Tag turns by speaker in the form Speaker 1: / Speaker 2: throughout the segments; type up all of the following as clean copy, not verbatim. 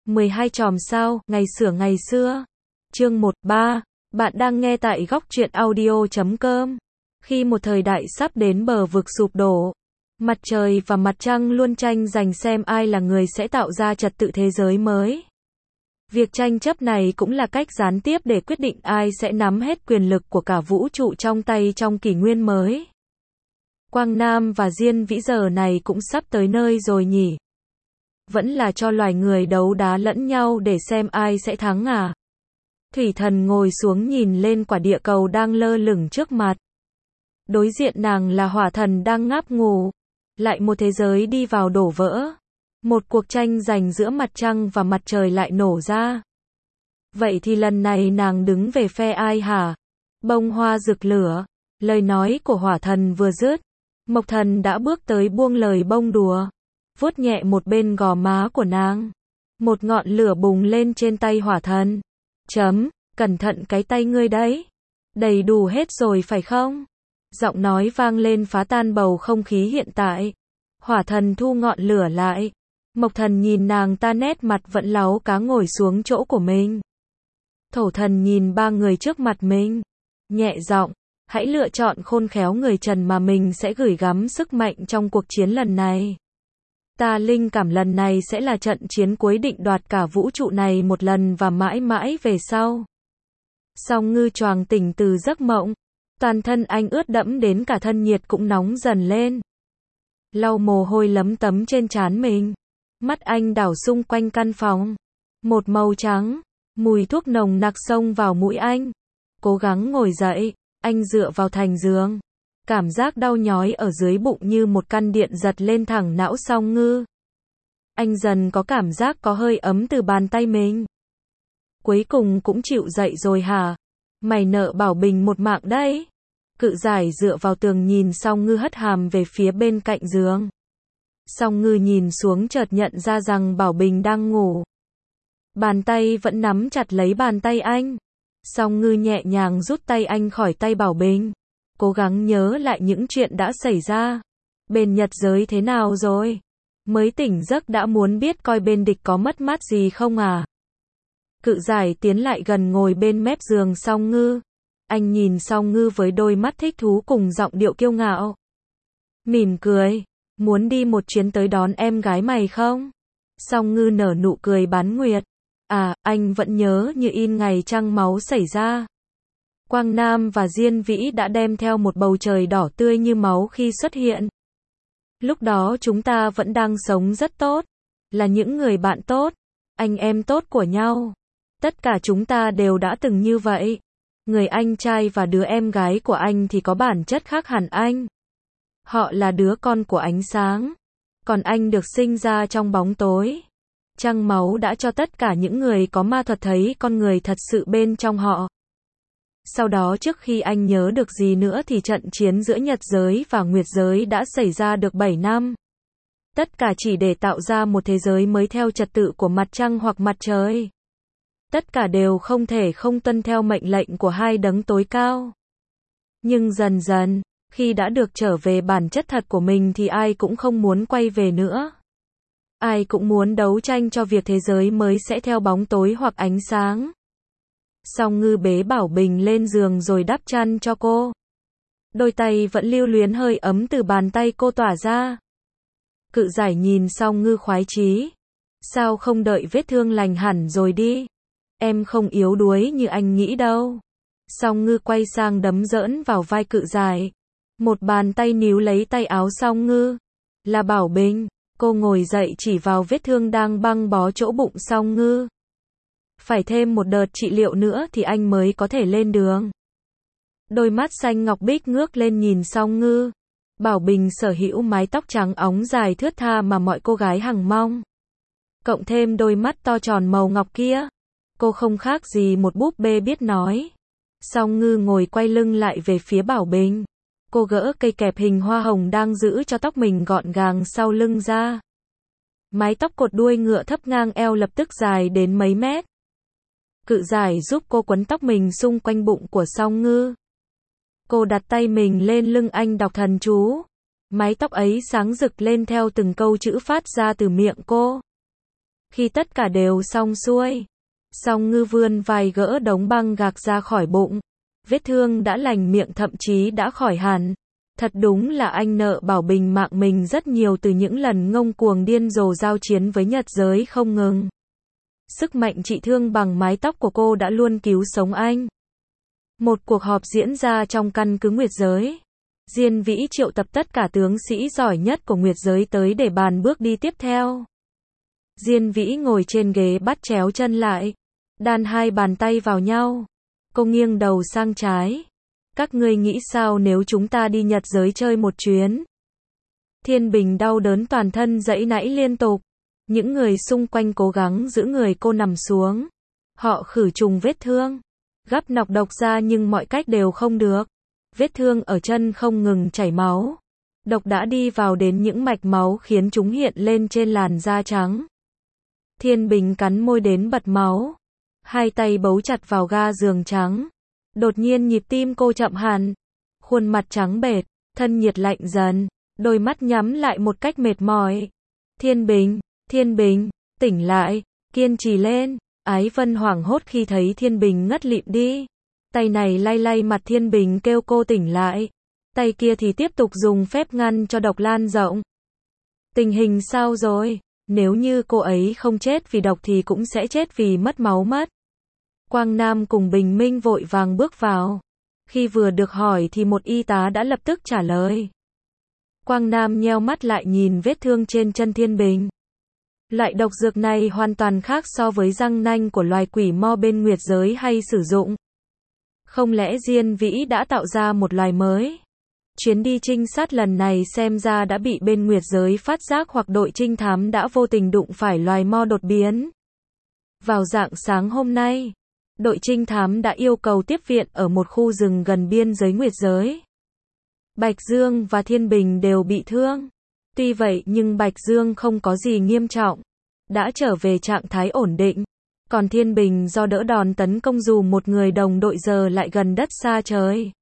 Speaker 1: 12 chòm sao, ngày xưa. Chương 13. Bạn đang nghe tại góc truyện audio.com. Khi một thời đại sắp đến bờ vực sụp đổ, mặt trời và mặt trăng luôn tranh giành xem ai là người sẽ tạo ra trật tự thế giới mới. Việc tranh chấp này cũng là cách gián tiếp để quyết định ai sẽ nắm hết quyền lực của cả vũ trụ trong tay trong kỷ nguyên mới. Quang Nam và Diên Vĩ giờ này cũng sắp tới nơi rồi nhỉ? Vẫn là cho loài người đấu đá lẫn nhau để xem ai sẽ thắng à? Thủy Thần ngồi xuống nhìn lên quả địa cầu đang lơ lửng trước mặt. Đối diện nàng là Hỏa Thần đang ngáp ngủ. Lại một thế giới đi vào đổ vỡ. Một cuộc tranh giành giữa mặt trăng và mặt trời lại nổ ra. Vậy thì lần này nàng đứng về phe ai hả? Bông hoa rực lửa. Lời nói của Hỏa Thần vừa dứt, Mộc Thần đã bước tới buông lời bông đùa, vuốt nhẹ một bên gò má của nàng. Một ngọn lửa bùng lên trên tay Hỏa Thần. Cẩn thận cái tay ngươi đấy. Đầy đủ hết rồi phải không? Giọng nói vang lên phá tan bầu không khí hiện tại. Hỏa Thần thu ngọn lửa lại. Mộc Thần nhìn nàng ta nét mặt vẫn láu cá ngồi xuống chỗ của mình. Thổ Thần nhìn ba người trước mặt mình. Nhẹ giọng, hãy lựa chọn khôn khéo người trần mà mình sẽ gửi gắm sức mạnh trong cuộc chiến lần này. Ta linh cảm lần này sẽ là trận chiến cuối định đoạt cả vũ trụ này một lần và mãi mãi về sau. Song Ngư choàng tỉnh từ giấc mộng. Toàn thân anh ướt đẫm đến cả thân nhiệt cũng nóng dần lên. Lau mồ hôi lấm tấm trên trán mình. Mắt anh đảo xung quanh căn phòng. Một màu trắng, mùi thuốc nồng nặc xông vào mũi anh. Cố gắng ngồi dậy, anh dựa vào thành giường. Cảm giác đau nhói ở dưới bụng như một căn điện giật lên thẳng não Song Ngư. Anh dần có cảm giác có hơi ấm từ bàn tay mình. Cuối cùng cũng chịu dậy rồi hả? Mày nợ Bảo Bình một mạng đấy. Cự giải dựa vào tường nhìn Song Ngư hất hàm về phía bên cạnh giường. Song Ngư nhìn xuống chợt nhận ra rằng Bảo Bình đang ngủ. Bàn tay vẫn nắm chặt lấy bàn tay anh. Song Ngư nhẹ nhàng rút tay anh khỏi tay Bảo Bình. Cố gắng nhớ lại những chuyện đã xảy ra. Bên Nhật giới thế nào rồi? Mới tỉnh giấc đã muốn biết coi bên địch có mất mát gì không à? Cự giải tiến lại gần ngồi bên mép giường Song Ngư. Anh nhìn Song Ngư với đôi mắt thích thú cùng giọng điệu kiêu ngạo. Mỉm cười. Muốn đi một chuyến tới đón em gái mày không? Song Ngư nở nụ cười bán nguyệt. À, anh vẫn nhớ như in ngày trăng máu xảy ra. Quang Nam và Diên Vĩ đã đem theo một bầu trời đỏ tươi như máu khi xuất hiện. Lúc đó chúng ta vẫn đang sống rất tốt. Là những người bạn tốt. Anh em tốt của nhau. Tất cả chúng ta đều đã từng như vậy. Người anh trai và đứa em gái của anh thì có bản chất khác hẳn anh. Họ là đứa con của ánh sáng. Còn anh được sinh ra trong bóng tối. Trăng máu đã cho tất cả những người có ma thuật thấy con người thật sự bên trong họ. Sau đó trước khi anh nhớ được gì nữa thì trận chiến giữa Nhật giới và Nguyệt giới đã xảy ra được 7 năm. Tất cả chỉ để tạo ra một thế giới mới theo trật tự của mặt trăng hoặc mặt trời. Tất cả đều không thể không tuân theo mệnh lệnh của hai đấng tối cao. Nhưng dần dần, khi đã được trở về bản chất thật của mình thì ai cũng không muốn quay về nữa. Ai cũng muốn đấu tranh cho việc thế giới mới sẽ theo bóng tối hoặc ánh sáng. Song Ngư bế Bảo Bình lên giường rồi đắp chăn cho cô. Đôi tay vẫn lưu luyến hơi ấm từ bàn tay cô tỏa ra. Cự giải nhìn Song Ngư khoái chí. Sao không đợi vết thương lành hẳn rồi đi? Em không yếu đuối như anh nghĩ đâu. Song Ngư quay sang đấm giỡn vào vai cự giải. Một bàn tay níu lấy tay áo Song Ngư. Là Bảo Bình. Cô ngồi dậy chỉ vào vết thương đang băng bó chỗ bụng Song Ngư. Phải thêm một đợt trị liệu nữa thì anh mới có thể lên đường. Đôi mắt xanh ngọc bích ngước lên nhìn Song Ngư. Bảo Bình sở hữu mái tóc trắng óng dài thướt tha mà mọi cô gái hằng mong. Cộng thêm đôi mắt to tròn màu ngọc kia. Cô không khác gì một búp bê biết nói. Song Ngư ngồi quay lưng lại về phía Bảo Bình. Cô gỡ cây kẹp hình hoa hồng đang giữ cho tóc mình gọn gàng sau lưng ra. Mái tóc cột đuôi ngựa thấp ngang eo lập tức dài đến mấy mét. Cự giải giúp cô quấn tóc mình xung quanh bụng của Song Ngư. Cô đặt tay mình lên lưng anh đọc thần chú. Mái tóc ấy sáng rực lên theo từng câu chữ phát ra từ miệng cô. Khi tất cả đều xong xuôi, Song Ngư vươn vai gỡ đống băng gạc ra khỏi bụng. Vết thương đã lành miệng, thậm chí đã khỏi hẳn. Thật đúng là anh nợ Bảo Bình mạng mình rất nhiều từ những lần ngông cuồng điên rồ giao chiến với Nhật giới không ngừng. Sức mạnh trị thương bằng mái tóc của cô đã luôn cứu sống anh. Một cuộc họp diễn ra trong căn cứ Nguyệt giới. Diên Vĩ triệu tập tất cả tướng sĩ giỏi nhất của Nguyệt giới tới để bàn bước đi tiếp theo. Diên Vĩ ngồi trên ghế bắt chéo chân lại, đan hai bàn tay vào nhau. Cô nghiêng đầu sang trái. Các ngươi nghĩ sao nếu chúng ta đi Nhật giới chơi một chuyến? Thiên Bình đau đớn toàn thân giãy nãy liên tục. Những người xung quanh cố gắng giữ người cô nằm xuống. Họ khử trùng vết thương, gắp nọc độc ra nhưng mọi cách đều không được. Vết thương ở chân không ngừng chảy máu. Độc đã đi vào đến những mạch máu khiến chúng hiện lên trên làn da trắng. Thiên Bình cắn môi đến bật máu. Hai tay bấu chặt vào ga giường trắng. Đột nhiên nhịp tim cô chậm hẳn. Khuôn mặt trắng bệch, thân nhiệt lạnh dần, đôi mắt nhắm lại một cách mệt mỏi. Thiên Bình, tỉnh lại, kiên trì lên. Ái Vân hoảng hốt khi thấy Thiên Bình ngất lịm đi. Tay này lay lay mặt Thiên Bình kêu cô tỉnh lại. Tay kia thì tiếp tục dùng phép ngăn cho độc lan rộng. Tình hình sao rồi? Nếu như cô ấy không chết vì độc thì cũng sẽ chết vì mất máu mất. Quang Nam cùng Bình Minh vội vàng bước vào. Khi vừa được hỏi thì một y tá đã lập tức trả lời. Quang Nam nheo mắt lại nhìn vết thương trên chân Thiên Bình. Loại độc dược này hoàn toàn khác so với răng nanh của loài quỷ mo bên Nguyệt giới hay sử dụng. Không lẽ Diên Vĩ đã tạo ra một loài mới? Chuyến đi trinh sát lần này xem ra đã bị bên Nguyệt giới phát giác, hoặc đội trinh thám đã vô tình đụng phải loài mo đột biến. Vào rạng sáng hôm nay, đội trinh thám đã yêu cầu tiếp viện ở một khu rừng gần biên giới Nguyệt giới. Bạch Dương và Thiên Bình đều bị thương. Tuy vậy nhưng Bạch Dương không có gì nghiêm trọng, đã trở về trạng thái ổn định. Còn Thiên Bình do đỡ đòn tấn công dù một người đồng đội giờ lại gần đất xa trời.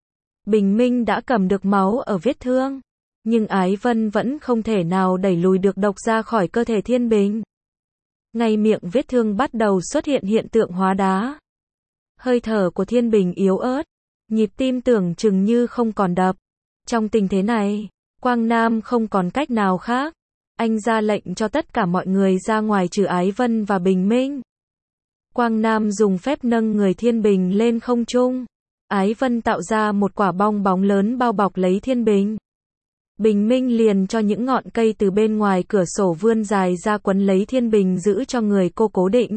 Speaker 1: Bình Minh đã cầm được máu ở vết thương, nhưng Ái Vân vẫn không thể nào đẩy lùi được độc ra khỏi cơ thể Thiên Bình. Ngay miệng vết thương bắt đầu xuất hiện hiện tượng hóa đá. Hơi thở của Thiên Bình yếu ớt, nhịp tim tưởng chừng như không còn đập. Trong tình thế này, Quang Nam không còn cách nào khác. Anh ra lệnh cho tất cả mọi người ra ngoài trừ Ái Vân và Bình Minh. Quang Nam dùng phép nâng người Thiên Bình lên không trung. Ái Vân tạo ra một quả bong bóng lớn bao bọc lấy Thiên Bình. Bình Minh liền cho những ngọn cây từ bên ngoài cửa sổ vươn dài ra quấn lấy Thiên Bình, giữ cho người cô cố định.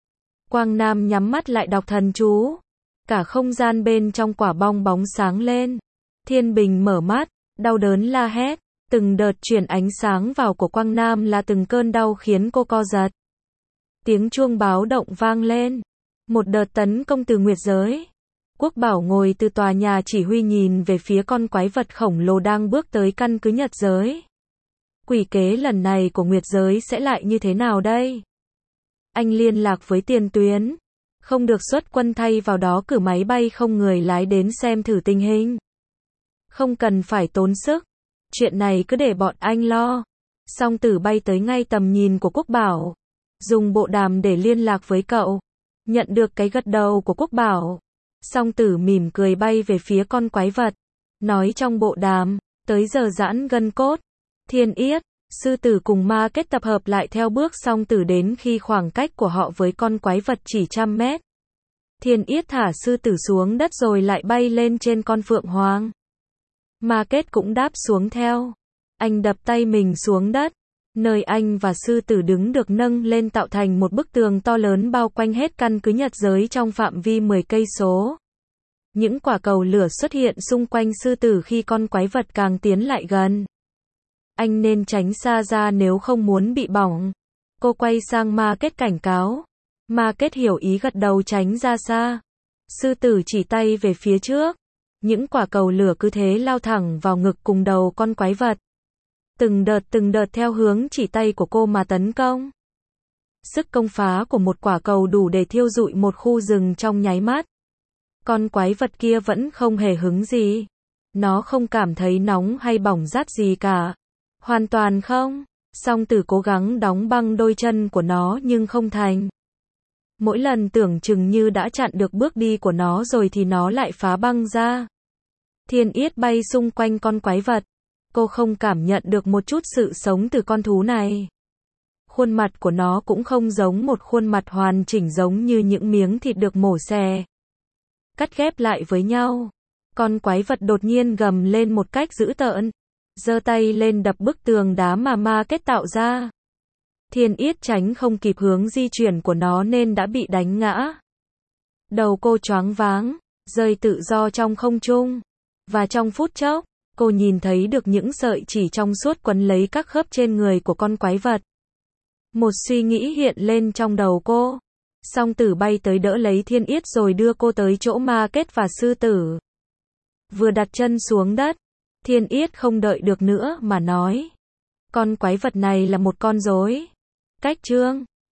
Speaker 1: Quang Nam nhắm mắt lại đọc thần chú. Cả không gian bên trong quả bong bóng sáng lên. Thiên Bình mở mắt, đau đớn la hét. Từng đợt truyền ánh sáng vào của Quang Nam là từng cơn đau khiến cô co giật. Tiếng chuông báo động vang lên. Một đợt tấn công từ Nguyệt giới. Quốc Bảo ngồi từ tòa nhà chỉ huy nhìn về phía con quái vật khổng lồ đang bước tới căn cứ Nhật giới. Quỷ kế lần này của Nguyệt giới sẽ lại như thế nào đây? Anh liên lạc với tiền tuyến. Không được xuất quân, thay vào đó cử máy bay không người lái đến xem thử tình hình. Không cần phải tốn sức. Chuyện này cứ để bọn anh lo. Song Tử bay tới ngay tầm nhìn của Quốc Bảo. Dùng bộ đàm để liên lạc với cậu. Nhận được cái gật đầu của Quốc Bảo. Song Tử mỉm cười bay về phía con quái vật. Nói trong bộ đàm, tới giờ giãn gân cốt. Thiên Yết, Sư Tử cùng Ma Kết tập hợp lại theo bước Song Tử đến khi khoảng cách của họ với con quái vật chỉ 100 mét. Thiên Yết thả Sư Tử xuống đất rồi lại bay lên trên con Phượng Hoàng. Ma Kết cũng đáp xuống theo. Anh đập tay mình xuống đất. Nơi anh và Sư Tử đứng được nâng lên tạo thành một bức tường to lớn bao quanh hết căn cứ Nhật giới trong phạm vi 10 cây số. Những quả cầu lửa xuất hiện xung quanh Sư Tử khi con quái vật càng tiến lại gần. Anh nên tránh xa ra nếu không muốn bị bỏng. Cô quay sang Ma Kết cảnh cáo. Ma Kết hiểu ý gật đầu tránh ra xa. Sư Tử chỉ tay về phía trước. Những quả cầu lửa cứ thế lao thẳng vào ngực cùng đầu con quái vật. Từng đợt theo hướng chỉ tay của cô mà tấn công. Sức công phá của một quả cầu đủ để thiêu rụi một khu rừng trong nháy mắt. Con quái vật kia vẫn không hề hứng gì. Nó không cảm thấy nóng hay bỏng rát gì cả. Hoàn toàn không. Song Tử cố gắng đóng băng đôi chân của nó nhưng không thành. Mỗi lần tưởng chừng như đã chặn được bước đi của nó rồi thì nó lại phá băng ra. Thiên Yết bay xung quanh con quái vật. Cô không cảm nhận được một chút sự sống từ con thú này. Khuôn mặt của nó cũng không giống một khuôn mặt hoàn chỉnh giống như những miếng thịt được mổ xẻ, cắt ghép lại với nhau. Con quái vật đột nhiên gầm lên một cách dữ tợn, giơ tay lên đập bức tường đá mà ma kết tạo ra. Thiên Yết tránh không kịp hướng di chuyển của nó nên đã bị đánh ngã. Đầu cô choáng váng, rơi tự do trong không trung. Và trong phút chốc, cô nhìn thấy được những sợi chỉ trong suốt quấn lấy các khớp trên người của con quái vật. Một suy nghĩ hiện lên trong đầu cô. Song Tử bay tới đỡ lấy Thiên Yết rồi đưa cô tới chỗ ma kết và sư tử. Vừa đặt chân xuống đất, Thiên Yết không đợi được nữa mà nói. Con quái vật này là một con rối. Cách chương